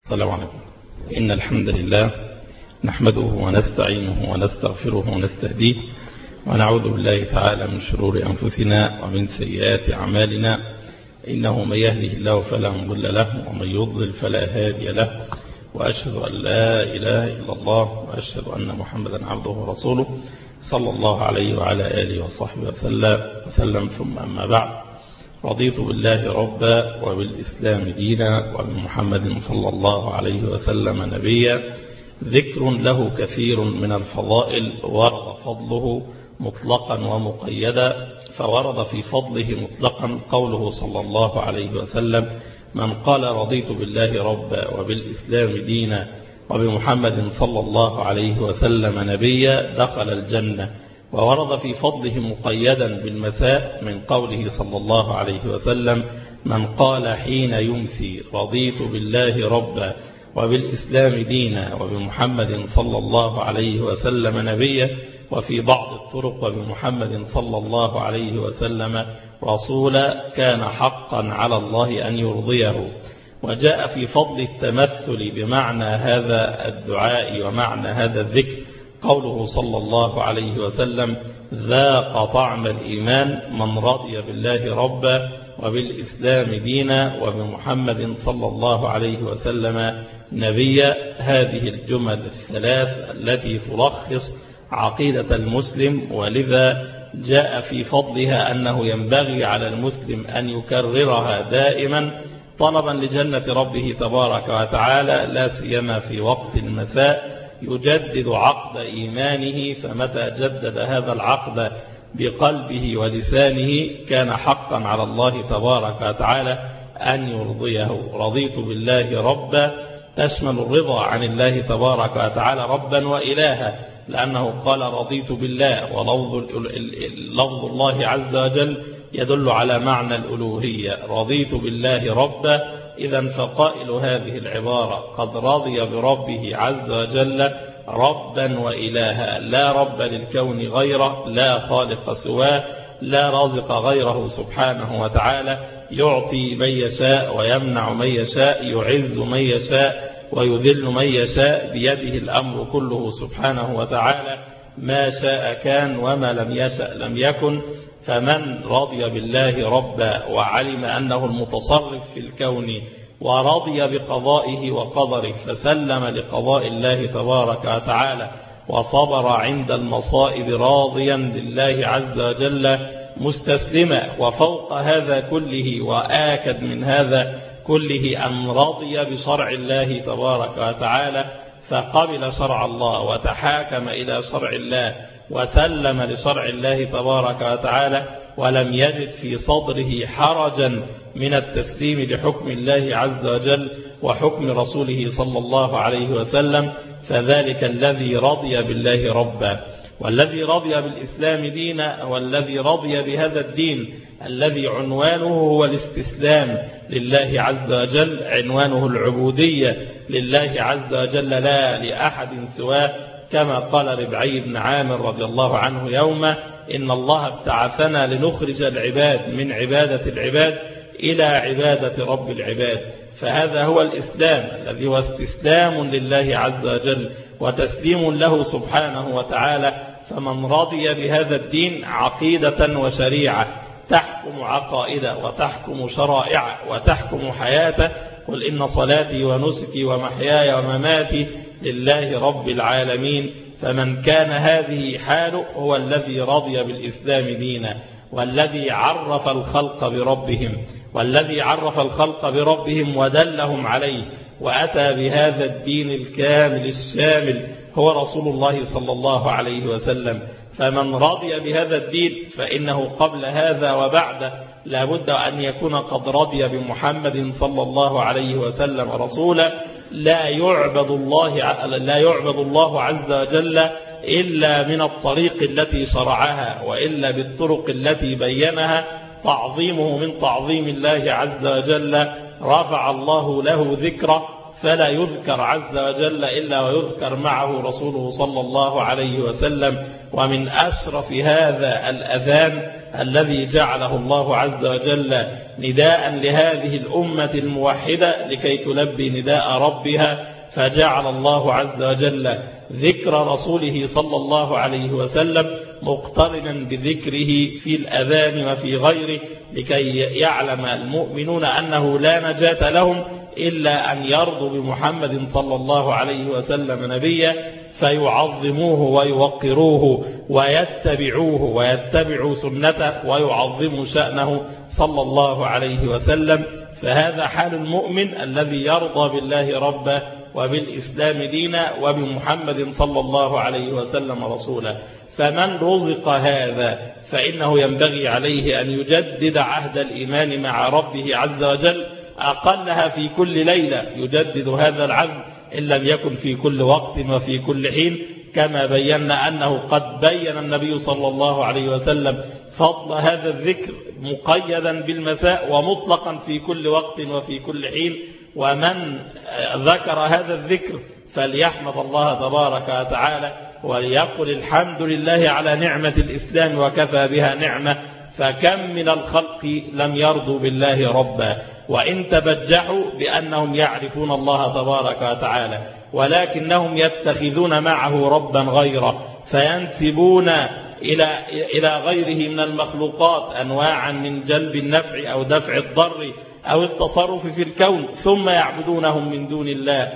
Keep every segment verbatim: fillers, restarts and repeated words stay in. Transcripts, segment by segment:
السلام عليكم. إن الحمد لله نحمده ونستعينه ونستغفره ونستهديه ونعوذ بالله تعالى من شرور أنفسنا ومن سيئات أعمالنا، إنه من يهده الله فلا مضل له ومن يضلل فلا هادي له، وأشهد أن لا إله إلا الله وأشهد أن محمدا عبده ورسوله صلى الله عليه وعلى آله وصحبه وسلم وسلم ثم أما بعد. رضيت بالله ربا وبالإسلام دينا وبمحمد صلى الله عليه وسلم نبيا. ذكر له كثير من الفضائل ورد فضله مطلقا ومقيدا، فورد في فضله مطلقا قوله صلى الله عليه وسلم: من قال رضيت بالله ربا وبالإسلام دينا وبمحمد صلى الله عليه وسلم نبيا دخل الجنة. وورد في فضله مقيدا بالمساء من قوله صلى الله عليه وسلم: من قال حين يمسي رضيت بالله ربا وبالإسلام دينا وبمحمد صلى الله عليه وسلم نبيا، وفي بعض الطرق وبمحمد صلى الله عليه وسلم رسولا، كان حقا على الله أن يرضيه. وجاء في فضل التمثل بمعنى هذا الدعاء ومعنى هذا الذكر قوله صلى الله عليه وسلم: ذاق طعم الإيمان من رضي بالله ربا وبالإسلام دينا وبمحمد صلى الله عليه وسلم نبيا. هذه الجمل الثلاث التي تلخص عقيدة المسلم، ولذا جاء في فضلها أنه ينبغي على المسلم أن يكررها دائما طلبا لجنة ربه تبارك وتعالى، لا سيما في وقت المساء يجدد عقد إيمانه. فمتى جدد هذا العقد بقلبه ولسانه كان حقا على الله تبارك وتعالى أن يرضيه. رضيت بالله ربا تشمل الرضا عن الله تبارك وتعالى ربا وإلها، لأنه قال رضيت بالله، ولفظ الله عز وجل يدل على معنى الألوهية. رضيت بالله ربا، إذن فقائل هذه العبارة قد رضي بربه عز وجل ربا وإلها، لا رب للكون غيره، لا خالق سواه، لا رازق غيره سبحانه وتعالى، يعطي من يشاء ويمنع من يشاء، يعز من يشاء ويذل من يشاء، بيده الأمر كله سبحانه وتعالى، ما شاء كان وما لم يشأ لم يكن. فمن رضي بالله ربا وعلم أنه المتصرف في الكون ورضي بقضائه وقدره، فسلم لقضاء الله تبارك وتعالى وصبر عند المصائب راضيا لله عز وجل مستسلما، وفوق هذا كله وآكد من هذا كله أن رضي بشرع الله تبارك وتعالى، فقبل شرع الله وتحاكم إلى شرع الله وسلم لشرع الله تبارك وتعالى، ولم يجد في صدره حرجا من التسليم لحكم الله عز وجل وحكم رسوله صلى الله عليه وسلم. فذلك الذي رضي بالله ربا، والذي رضي بالإسلام دينا، والذي رضي بهذا الدين الذي عنوانه هو الاستسلام لله عز وجل، عنوانه العبودية لله عز وجل لا لأحد سواه، كما قال ربعي بن عامر رضي الله عنه يوما: إن الله ابتعثنا لنخرج العباد من عبادة العباد إلى عبادة رب العباد. فهذا هو الإسلام الذي هو استسلام لله عز وجل وتسليم له سبحانه وتعالى. فمن رضي بهذا الدين عقيدة وشريعة تحكم عقائده وتحكم شرائع وتحكم حياته: قل إن صلاتي ونسكي ومحياي ومماتي لله رب العالمين. فمن كان هذه حاله هو الذي رضي بالإسلام دينا، والذي عرف الخلق بربهم، والذي عرف الخلق بربهم ودلهم عليه وأتى بهذا الدين الكامل الشامل هو رسول الله صلى الله عليه وسلم. فمن رضي بهذا الدين فإنه قبل هذا وبعد لا بد أن يكون قد رضي بمحمد صلى الله عليه وسلم رسولا. لا يعبد الله لا يعبد الله عز وجل إلا من الطريق التي شرعها، وإلا بالطرق التي بينها. تعظيمه من تعظيم الله عز وجل، رفع الله له ذكره فلا يذكر عز وجل إلا ويذكر معه رسوله صلى الله عليه وسلم. ومن أشرف هذا الأذان الذي جعله الله عز وجل نداء لهذه الأمة الموحدة لكي تلبي نداء ربها، فجعل الله عز وجل ذكر رسوله صلى الله عليه وسلم مقترنا بذكره في الأذان وفي غيره، لكي يعلم المؤمنون أنه لا نجاة لهم إلا أن يرضوا بمحمد صلى الله عليه وسلم نبيا، فيعظموه ويوقروه ويتبعوه ويتبعوا سنته ويعظموا شأنه صلى الله عليه وسلم. فهذا حال المؤمن الذي يرضى بالله ربا وبالإسلام دينا وبمحمد صلى الله عليه وسلم رسولا. فمن رزق هذا فإنه ينبغي عليه أن يجدد عهد الإيمان مع ربه عز وجل، أقلها في كل ليلة يجدد هذا العهد إن لم يكن في كل وقت وفي كل حين، كما بينا أنه قد بين النبي صلى الله عليه وسلم فضل هذا الذكر مقيدا بالمساء ومطلقا في كل وقت وفي كل حين. ومن ذكر هذا الذكر فليحمد الله تبارك وتعالى وليقل الحمد لله على نعمة الإسلام وكفى بها نعمة، فكم من الخلق لم يرضوا بالله ربا وإن تبجحوا بأنهم يعرفون الله تبارك وتعالى، ولكنهم يتخذون معه ربا غيره، فينسبون إلى إلى غيره من المخلوقات أنواعا من جلب النفع أو دفع الضر أو التصرف في الكون، ثم يعبدونهم من دون الله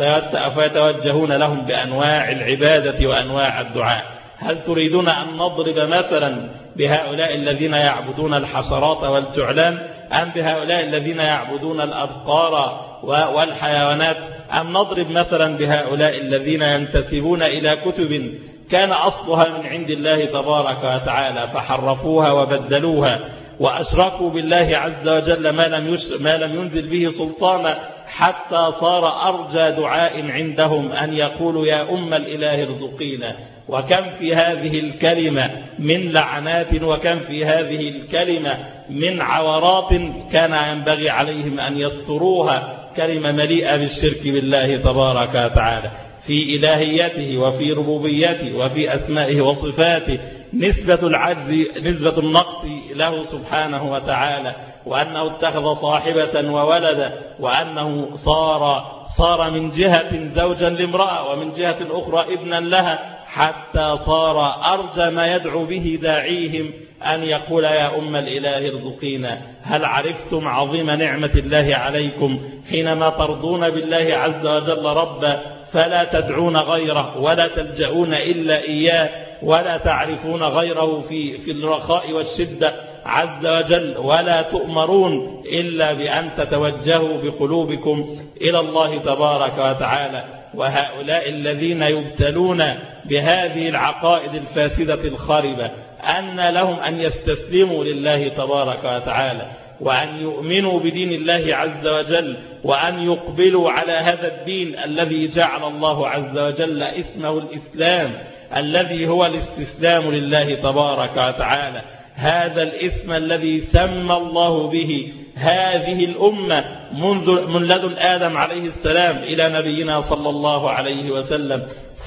فيتوجهون لهم بأنواع العبادة وأنواع الدعاء. هل تريدون أن نضرب مثلا بهؤلاء الذين يعبدون الحشرات والجعلان، أم بهؤلاء الذين يعبدون الأبقار والحيوانات، أم نضرب مثلا بهؤلاء الذين ينتسبون إلى كتب كان أصلها من عند الله تبارك وتعالى فحرفوها وبدلوها وأشركوا بالله عز وجل ما لم, يش... ما لم ينزل به سلطانا، حتى صار أرجى دعاء عندهم أن يقولوا يا أم الإله ارزقينا. وكم في هذه الكلمة من لعنات وكم في هذه الكلمة من عورات كان ينبغي عليهم أن يستروها، كلمة مليئة بالشرك بالله تبارك وتعالى في إلهيته وفي ربوبيته وفي أسمائه وصفاته، نسبة العجز نسبة النقص له سبحانه وتعالى، وأنه اتخذ صاحبة وولدا، وأنه صار صار من جهة زوجا لامرأة ومن جهة أخرى ابنا لها، حتى صار أرجى ما يدعو به داعيهم أن يقول يا أم الإله ارزقينا. هل عرفتم عظيم نعمة الله عليكم حينما ترضون بالله عز وجل ربا فلا تدعون غيره ولا تلجؤون إلا إياه ولا تعرفون غيره في في الرخاء والشدة عز وجل، ولا تؤمرون إلا بأن تتوجهوا بقلوبكم إلى الله تبارك وتعالى. وهؤلاء الذين يبتلون بهذه العقائد الفاسدة الخاربة أن لهم أن يستسلموا لله تبارك وتعالى وأن يؤمنوا بدين الله عز وجل وأن يقبلوا على هذا الدين الذي جعل الله عز وجل اسمه الإسلام، الذي هو الاستسلام لله تبارك وتعالى. هذا الاسم الذي سمى الله به هذه الأمة منذ من لدن آدم عليه السلام إلى نبينا صلى الله عليه وسلم،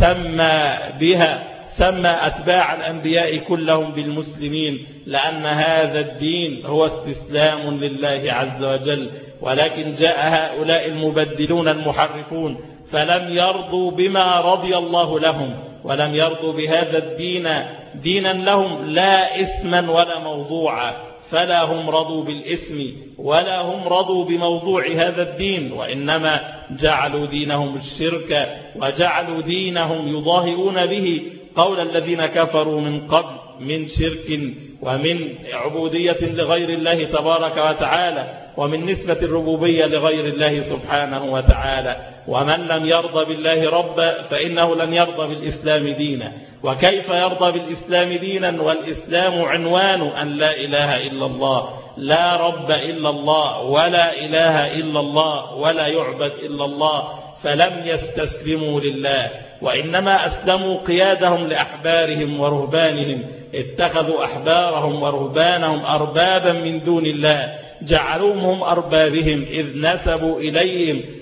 سمى بها سمى أتباع الأنبياء كلهم بالمسلمين، لأن هذا الدين هو استسلام لله عز وجل. ولكن جاء هؤلاء المبدلون المحرفون فلم يرضوا بما رضي الله لهم، ولم يرضوا بهذا الدين دينا لهم لا اسما ولا موضوعا، فلا هم رضوا بالاسم ولا هم رضوا بموضوع هذا الدين، وإنما جعلوا دينهم الشرك وجعلوا دينهم يضاهئون به قول الذين كفروا من قبل من شرك ومن عبودية لغير الله تبارك وتعالى ومن نسبة الربوبية لغير الله سبحانه وتعالى. ومن لم يرضى بالله ربا فإنه لن يرضى بالإسلام دينا. وكيف يرضى بالإسلام دينا والإسلام عنوان أن لا إله إلا الله، لا رب إلا الله ولا إله إلا الله ولا يعبد إلا الله، فلم يستسلموا لله وإنما أسلموا قيادهم لأحبارهم ورهبانهم، اتخذوا أحبارهم ورهبانهم أربابا من دون الله، جعلوهم هم أربابهم إذ نسبوا إليهم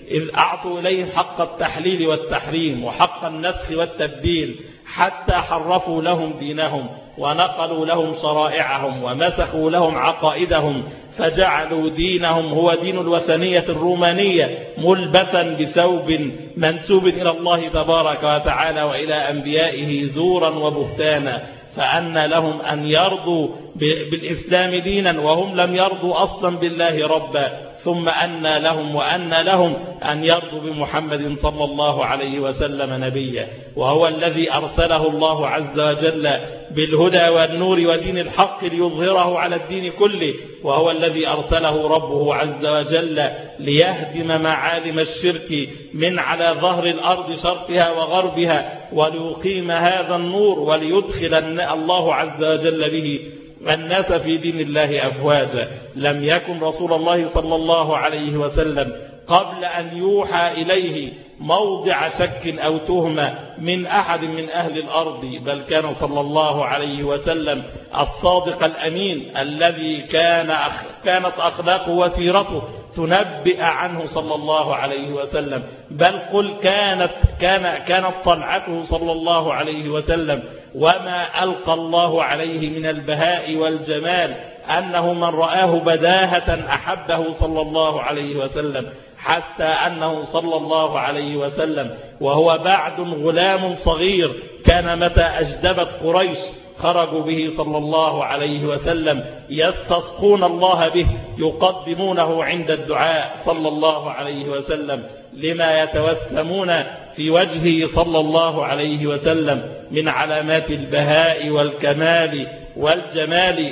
إذ أعطوا إليه حق التحليل والتحريم وحق النسخ والتبديل، حتى حرفوا لهم دينهم ونقلوا لهم شرائعهم ومسخوا لهم عقائدهم، فجعلوا دينهم هو دين الوثنية الرومانية ملبسا بثوب منسوب إلى الله تبارك وتعالى وإلى أنبيائه زورا وبهتانا. فأن لهم أن يرضوا بالإسلام دينا وهم لم يرضوا أصلا بالله ربا، ثم أن لهم وأن لهم أن يرضوا بمحمد صلى الله عليه وسلم نبيا، وهو الذي أرسله الله عز وجل بالهدى والنور ودين الحق ليظهره على الدين كله، وهو الذي أرسله ربه عز وجل ليهدم معالم الشرك من على ظهر الأرض شرقها وغربها، وليقيم هذا النور وليدخل الله عز وجل به الناس في دين الله أفواجا. لم يكن رسول الله صلى الله عليه وسلم قبل أن يوحى إليه موضع شك أو تهمة من أحد من أهل الأرض، بل كان صلى الله عليه وسلم الصادق الأمين الذي كان أخ كانت أخلاقه وسيرته تنبئ عنه صلى الله عليه وسلم، بل قل كانت كان كانت طلعته صلى الله عليه وسلم وما ألقى الله عليه من البهاء والجمال أنه من رآه بداهة أحبه صلى الله عليه وسلم، حتى أنه صلى الله عليه وسلم وهو بعد غلام صغير كان متى أجدبت قريش خرجوا به صلى الله عليه وسلم يستسقون الله به، يقدمونه عند الدعاء صلى الله عليه وسلم لما يتوسمون في وجهه صلى الله عليه وسلم من علامات البهاء والكمال والجمال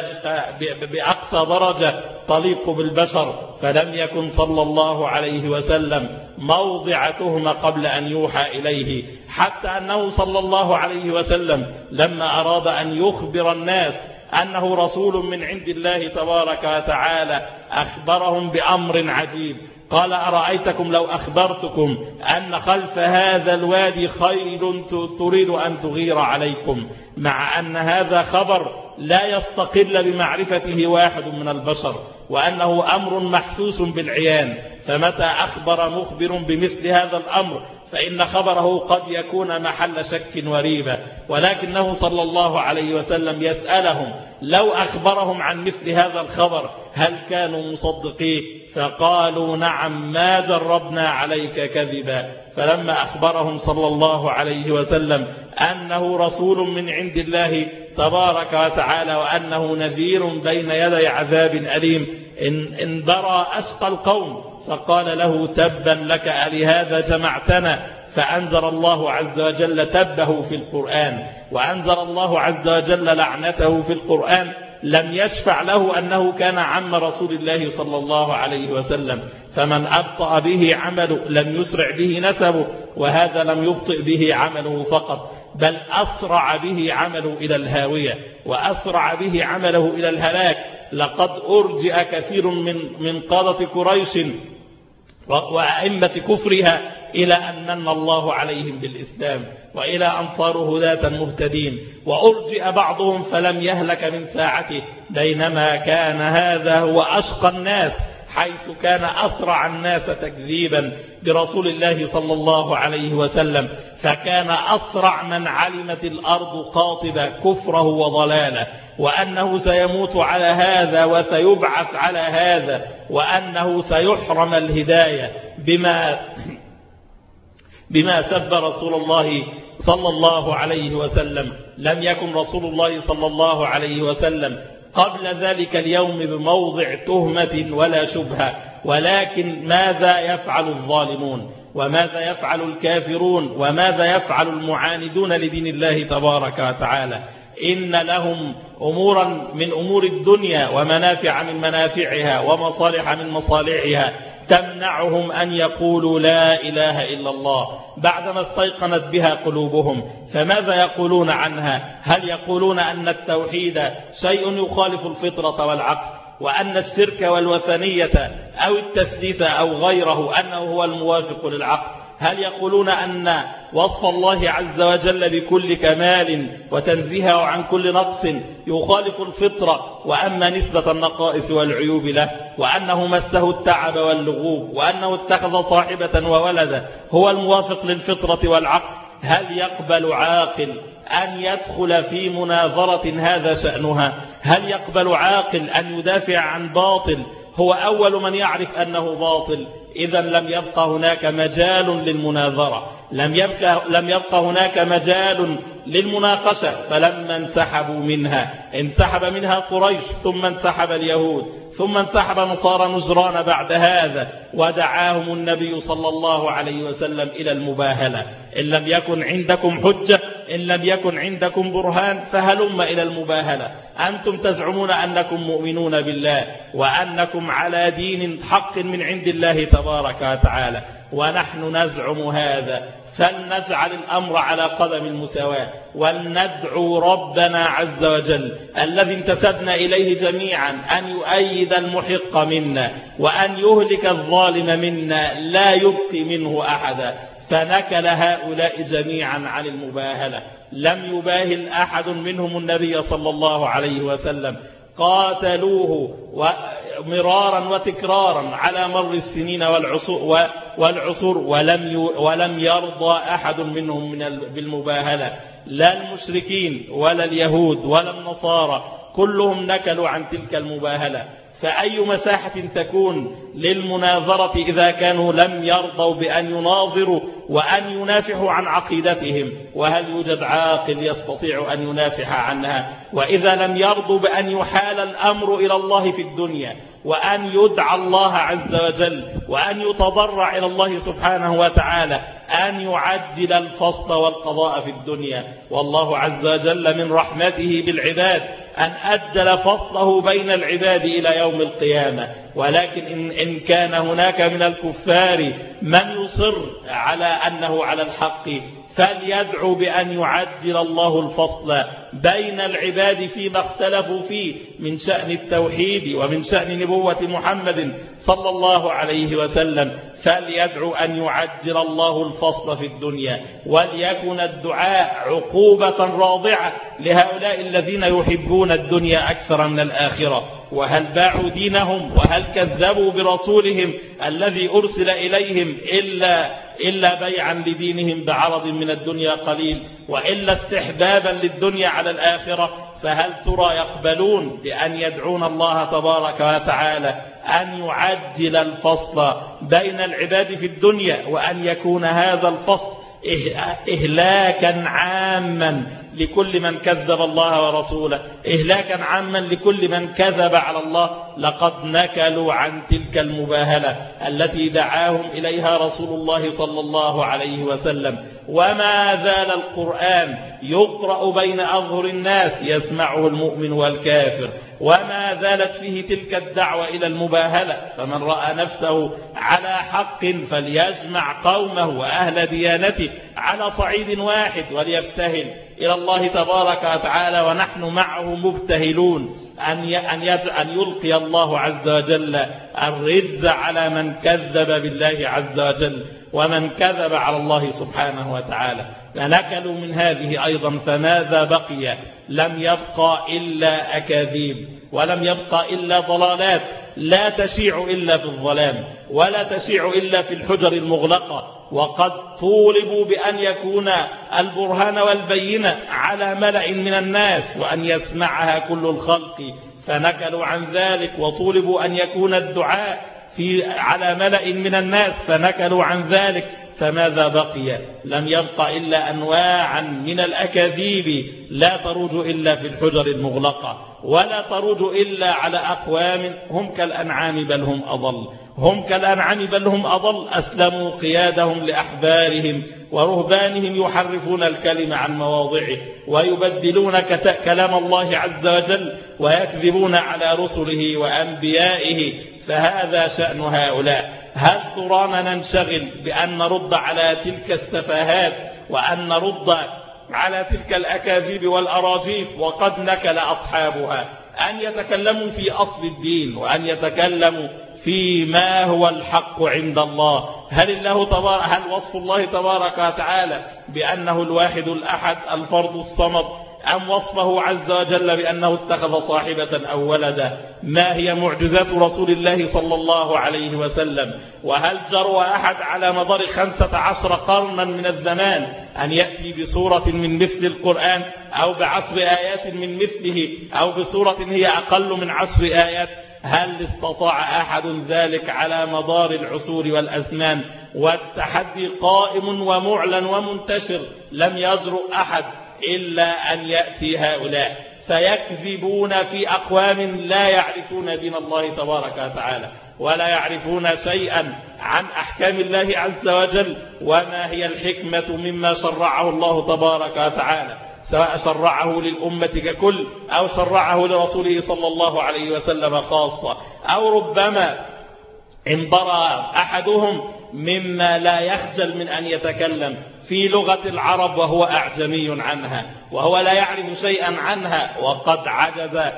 بأقصى درجة تليق بالبشر. فلم يكن صلى الله عليه وسلم موضع تهمة قبل أن يوحى إليه، حتى أنه صلى الله عليه وسلم لما أراد أن يخبر الناس أنه رسول من عند الله تبارك وتعالى أخبرهم بأمر عجيب، قال أرأيتكم لو أخبرتكم أن خلف هذا الوادي خيل تريد أن تغير عليكم، مع أن هذا خبر لا يستقل بمعرفته واحد من البشر، وأنه أمر محسوس بالعيان. فمتى أخبر مخبر بمثل هذا الأمر فإن خبره قد يكون محل شك وريبة، ولكنه صلى الله عليه وسلم يسألهم لو أخبرهم عن مثل هذا الخبر هل كانوا مصدقين؟ فقالوا نعم ما جربنا عليك كذبا. فلما أخبرهم صلى الله عليه وسلم أنه رسول من عند الله تبارك وتعالى وأنه نذير بين يدي عذاب أليم إن درى أشقى القوم، فقال له تبا لك ألهذا جمعتنا؟ فأنزل الله عز وجل تبه في القرآن، وأنزل الله عز وجل لعنته في القرآن. لم يشفع له أنه كان عم رسول الله صلى الله عليه وسلم، فمن أبطأ به عمله لم يسرع به نسبه، وهذا لم يبطئ به عمله فقط بل أسرع به عمله إلى الهاوية وأسرع به عمله إلى الهلاك. لقد أرجئ كثير من من قادة قريش وأئمة كفرها إلى أن من الله عليهم بالإسلام وإلى أن صاروا هداة مهتدين، وأرجئ بعضهم فلم يهلك من ساعته، بينما كان هذا هو أشقى الناس، حيث كان أسرع الناس تكذيبا برسول الله صلى الله عليه وسلم، فكان أسرع من علمت الأرض قاطبة كفره وضلاله، وأنه سيموت على هذا وسيبعث على هذا، وأنه سيحرم الهداية بما بما سب رسول الله صلى الله عليه وسلم. لم يكن رسول الله صلى الله عليه وسلم قبل ذلك اليوم بموضع تهمة ولا شبهة، ولكن ماذا يفعل الظالمون وماذا يفعل الكافرون وماذا يفعل المعاندون لدين الله تبارك وتعالى؟ إن لهم أمورا من أمور الدنيا ومنافع من منافعها ومصالح من مصالحها تمنعهم أن يقولوا لا إله إلا الله بعدما استيقنت بها قلوبهم. فماذا يقولون عنها؟ هل يقولون أن التوحيد شيء يخالف الفطرة والعقل، وأن الشرك والوثنية أو التثليث أو غيره أنه هو الموافق للعقل؟ هل يقولون أن وصف الله عز وجل بكل كمال وتنزيهه عن كل نقص يخالف الفطرة، وأما نسبة النقائص والعيوب له، وأنه مسه التعب واللغوب، وأنه اتخذ صاحبة وولدا هو الموافق للفطرة والعقل؟ هل يقبل عاقل أن يدخل في مناظرة هذا شأنها؟ هل يقبل عاقل أن يدافع عن باطل هو أول من يعرف أنه باطل؟ إذا لم يبقى هناك مجال للمناظرة، لم يبقى, لم يبقى هناك مجال للمناقشة. فلما انسحبوا منها انسحب منها قريش، ثم انسحب اليهود، ثم انسحب نصارى نجران بعد هذا، ودعاهم النبي صلى الله عليه وسلم إلى المباهلة. إن لم يكن عندكم حجة، إن لم يكن عندكم برهان، فهلم إلى المباهلة. أنتم تزعمون أنكم مؤمنون بالله وأنكم على دين حق من عند الله تبارك وتعالى، ونحن نزعم هذا. فلنجعل الأمر على قدم المساواة، ولندعو ربنا عز وجل الذي انتسبنا إليه جميعا أن يؤيد المحق منا، وأن يهلك الظالم منا، لا يبقي منه أحدا. فنكل هؤلاء جميعا عن المباهلة. لم يباهل أحد منهم النبي صلى الله عليه وسلم، قاتلوه مرارا وتكرارا على مر السنين والعصور, والعصور ولم ولم يرضى أحد منهم من بالمباهلة، لا المشركين ولا اليهود ولا النصارى، كلهم نكلوا عن تلك المباهلة. فأي مساحة تكون للمناظرة إذا كانوا لم يرضوا بأن يناظروا وأن ينافحوا عن عقيدتهم؟ وهل يوجد عاقل يستطيع أن ينافح عنها؟ وإذا لم يرضوا بأن يحال الأمر إلى الله في الدنيا، وأن يدعى الله عز وجل، وأن يتضرع إلى الله سبحانه وتعالى أن يعجل الفصل والقضاء في الدنيا، والله عز وجل من رحمته بالعباد أن أجل فصله بين العباد إلى يوم القيامة. ولكن إن, إن كان هناك من الكفار من يصر على أنه على الحق، فليدعو بأن يعجل الله الفصل بين العباد فيما اختلفوا فيه من شأن التوحيد ومن شأن نبوة محمد صلى الله عليه وسلم. فليدعو أن يعجل الله الفصل في الدنيا، وليكن الدعاء عقوبة راضعة لهؤلاء الذين يحبون الدنيا أكثر من الآخرة. وهل باعوا دينهم وهل كذبوا برسولهم الذي أرسل إليهم إلا, إلا بيعا لدينهم بعرض من الدنيا قليل، وإلا استحبابا للدنيا على الآخرة؟ فهل ترى يقبلون بأن يدعون الله تبارك وتعالى أن يعجل الفصل بين العباد في الدنيا، وأن يكون هذا الفصل إهلاكا عاما لكل من كذب الله ورسوله، إهلاكا عاما لكل من كذب على الله؟ لقد نكلوا عن تلك المباهلة التي دعاهم إليها رسول الله صلى الله عليه وسلم. وما زال القرآن يقرأ بين أظهر الناس يسمعه المؤمن والكافر، وما زالت فيه تلك الدعوة إلى المباهلة. فمن رأى نفسه على حق فليجمع قومه وأهل ديانته على صعيد واحد وليبتهل إلى الله تبارك وتعالى، ونحن معه مبتهلون أن أن يلقي الله عز وجل الرز على من كذب بالله عز وجل ومن كذب على الله سبحانه وتعالى. فنكلوا من هذه أيضا، فماذا بقي؟ لم يبقى إلا أكاذيب، ولم يبقى إلا ضلالات لا تشيع إلا في الظلام، ولا تشيع إلا في الحجر المغلقة. وقد طولبوا بأن يكون البرهان والبينة على ملأ من الناس وأن يسمعها كل الخلق، فنكلوا عن ذلك. وطولبوا أن يكون الدعاء في على ملأ من الناس، فنكلوا عن ذلك. فماذا بقي؟ لم يبق إلا أنواعا من الأكاذيب لا تروج إلا في الحجر المغلقة، ولا تروج إلا على أقوام هم كالأنعام بل هم أضل، هم كالأنعام بل هم أضل. أسلموا قيادهم لأحبارهم ورهبانهم يحرفون الكلمة عن مواضعه، ويبدلون كلام الله عز وجل، ويكذبون على رسله وأنبيائه. فهذا شأن هؤلاء. هل ترانا ننشغل بأن نرد على تلك السفاهات وأن نرد على تلك الأكاذيب والأراجيف وقد نكل أصحابها أن يتكلموا في أصل الدين، وأن يتكلموا فيما هو الحق عند الله. هل الله تبارك هل وصف الله تبارك وتعالى بأنه الواحد الأحد الفرد الصمد، أم وصفه عز وجل بأنه اتخذ صاحبة أو ولدا؟ ما هي معجزات رسول الله صلى الله عليه وسلم؟ وهل جرى أحد على مدار خمسة عشر قرنا من الزمان أن يأتي بسورة من مثل القرآن أو بعشر آيات من مثله أو بسورة هي أقل من عشر آيات؟ هل استطاع أحد ذلك على مدار العصور والأزمان؟ والتحدي قائم ومعلن ومنتشر، لم يجرؤ أحد إلا أن يأتي هؤلاء فيكذبون في أقوام لا يعرفون دين الله تبارك وتعالى ولا يعرفون شيئا عن أحكام الله عز وجل وما هي الحكمة مما شرعه الله تبارك وتعالى، سواء شرعه للأمة ككل أو شرعه لرسوله صلى الله عليه وسلم خاصة، أو ربما انبرى أحدهم مما لا يخجل من أن يتكلم في لغة العرب وهو أعجمي عنها وهو لا يعرف شيئا عنها، وقد عجز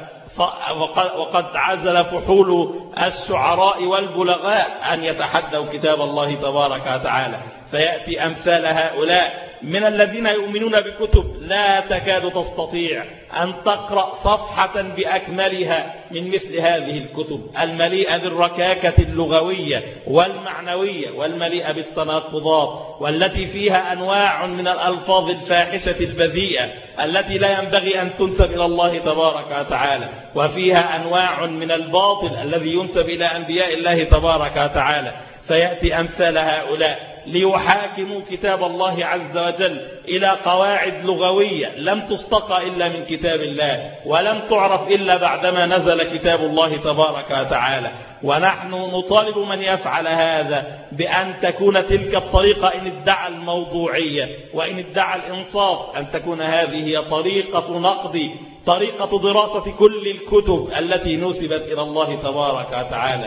وقد عزل فحول الشعراء والبلغاء أن يتحدوا كتاب الله تبارك وتعالى. فيأتي أمثال هؤلاء من الذين يؤمنون بكتب لا تكاد تستطيع أن تقرأ صفحة بأكملها من مثل هذه الكتب المليئة بالركاكة اللغوية والمعنوية والمليئة بالتناقضات، والتي فيها أنواع من الألفاظ الفاحشة البذيئة التي لا ينبغي أن تنسب إلى الله تبارك وتعالى، وفيها أنواع من الباطل الذي ينسب إلى أنبياء الله تبارك وتعالى. فيأتي أمثال هؤلاء ليحاكموا كتاب الله عز وجل إلى قواعد لغوية لم تستقى إلا من كتاب الله ولم تعرف إلا بعدما نزل كتاب الله تبارك وتعالى. ونحن نطالب من يفعل هذا بأن تكون تلك الطريقة إن ادعى الموضوعية وإن ادعى الإنصاف أن تكون هذه هي طريقة نقد طريقة دراسة كل الكتب التي نسبت إلى الله تبارك وتعالى،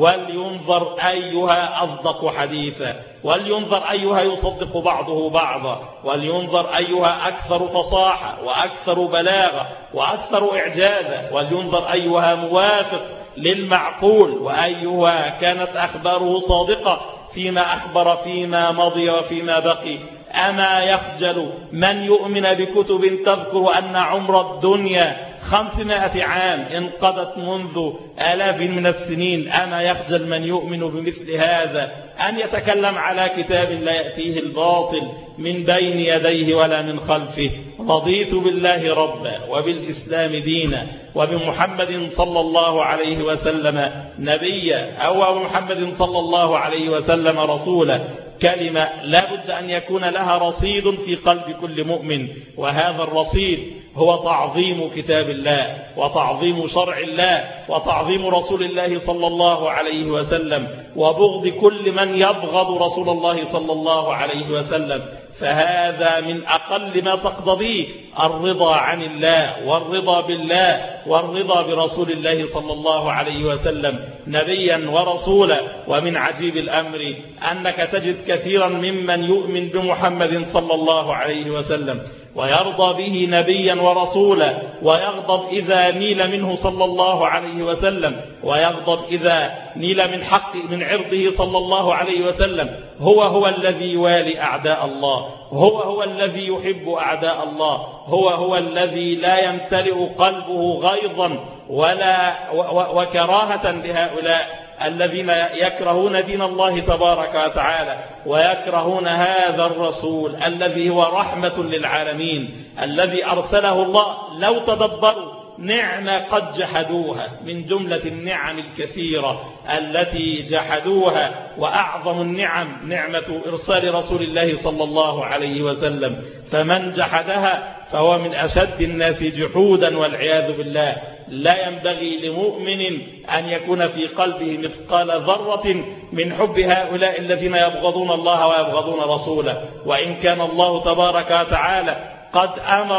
ولينظر أيها أصدق حديثا، ولينظر أيها يصدق بعضه بعضا، ولينظر أيها أكثر فصاحة وأكثر بلاغة وأكثر إعجازا، ولينظر أيها موافق للمعقول، وأيها كانت أخباره صادقة فيما أخبر فيما مضي وفيما بقي. أما يخجل من يؤمن بكتب تذكر أن عمر الدنيا خمسمائة عام انقضت منذ آلاف من السنين؟ أما يخجل من يؤمن بمثل هذا أن يتكلم على كتاب لا يأتيه الباطل من بين يديه ولا من خلفه؟ رضيت بالله ربا وبالإسلام دينا وبمحمد صلى الله عليه وسلم نبيا، أو محمد صلى الله عليه وسلم رسولا. كلمة لا بد أن يكون لها رصيد في قلب كل مؤمن، وهذا الرصيد هو تعظيم كتاب الله وتعظيم شرع الله وتعظيم رسول الله صلى الله عليه وسلم، وبغض كل من يبغض رسول الله صلى الله عليه وسلم. فهذا من أقل ما تقتضيه الرضا عن الله والرضا بالله والرضا برسول الله صلى الله عليه وسلم نبيا ورسولا. ومن عجيب الأمر أنك تجد كثيرا ممن يؤمن بمحمد صلى الله عليه وسلم ويرضى به نبيا ورسولا، ويغضب إذا نيل منه صلى الله عليه وسلم، ويغضب إذا نيل من حق من عرضه صلى الله عليه وسلم. هو هو الذي يوالي أعداء الله، هو هو الذي يحب أعداء الله، هو هو الذي لا يمتلئ قلبه غيظا ولا وكراهة لهؤلاء الذين يكرهون دين الله تبارك وتعالى ويكرهون هذا الرسول الذي هو رحمة للعالمين الذي أرسله الله. لو تدبروا نعمة قد جحدوها من جملة النعم الكثيرة التي جحدوها، وأعظم النعم نعمة إرسال رسول الله صلى الله عليه وسلم، فمن جحدها فهو من أشد الناس جحودا والعياذ بالله. لا ينبغي لمؤمن أن يكون في قلبه مثقال ذرة من حب هؤلاء الذين يبغضون الله ويبغضون رسوله، وإن كان الله تبارك وتعالى قد أمر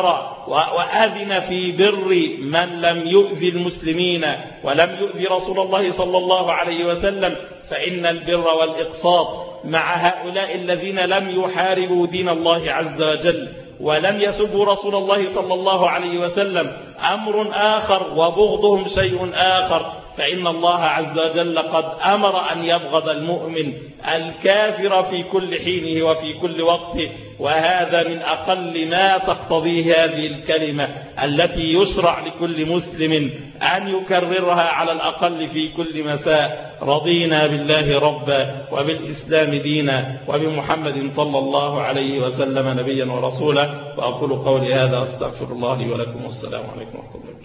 وأذن في بر من لم يؤذي المسلمين ولم يؤذي رسول الله صلى الله عليه وسلم، فإن البر والإقساط مع هؤلاء الذين لم يحاربوا دين الله عز وجل ولم يسبوا رسول الله صلى الله عليه وسلم أمر آخر، وبغضهم شيء آخر. فإن الله عز وجل قد أمر أن يبغض المؤمن الكافر في كل حينه وفي كل وقت، وهذا من أقل ما تقتضيه هذه الكلمة التي يشرع لكل مسلم أن يكررها على الأقل في كل مساء: رضينا بالله ربا وبالإسلام دينا وبمحمد صلى الله عليه وسلم نبيا ورسولا. وأقول قولي هذا أستغفر الله لي ولكم، والسلام عليكم ورحمة الله.